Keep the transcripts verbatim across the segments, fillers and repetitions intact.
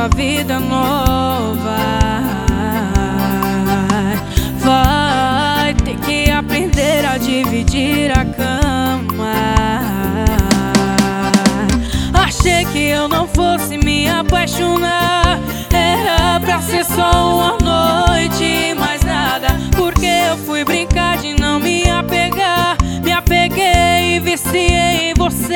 sua vida nova. Vai ter que aprender a dividir a cama. Achei que eu não fosse me apaixonar, era pra ser só uma noite, mais nada. Porque eu fui brincar de não me apegar, me apeguei e viciei em você.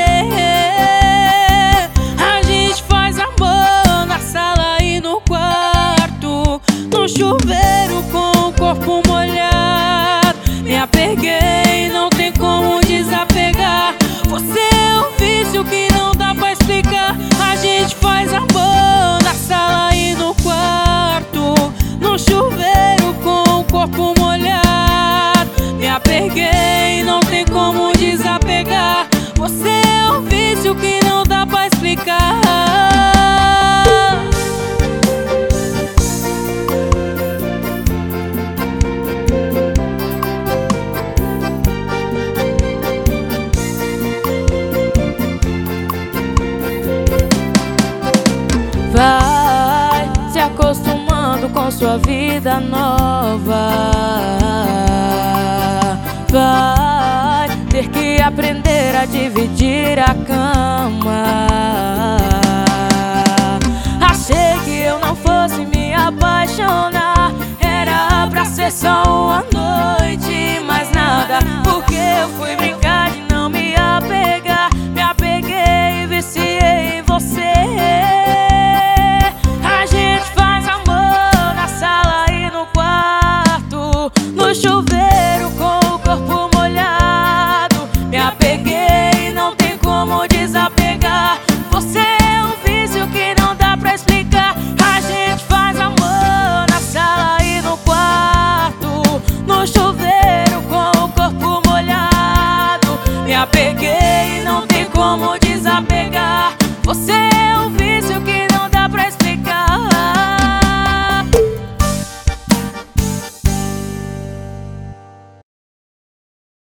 A gente faz amor na sala e no quarto, no chuveiro com o corpo molhado. Me apeguei, não tem como desapegar. Você é um vício que não dá pra explicar. A gente faz amor na sala e no quarto, no chuveiro com o corpo molhado. Me apeguei, não tem como desapegar. Você é um vício que não dá pra explicar. Vai se acostumando com sua vida nova. Vai ter que aprender a dividir a cama. Achei que eu não fosse me apaixonar, era pra ser só uma noite, mais nada. Porque eu fui brincar de não me apegar, me apeguei e viciei em você. No chuveiro com o corpo molhado, me apeguei, não tem como desapegar. Você é um vício que não dá pra explicar. A gente faz amor na sala e no quarto, no chuveiro com o corpo molhado. Me apeguei, não tem como desapegar. Você é um vício que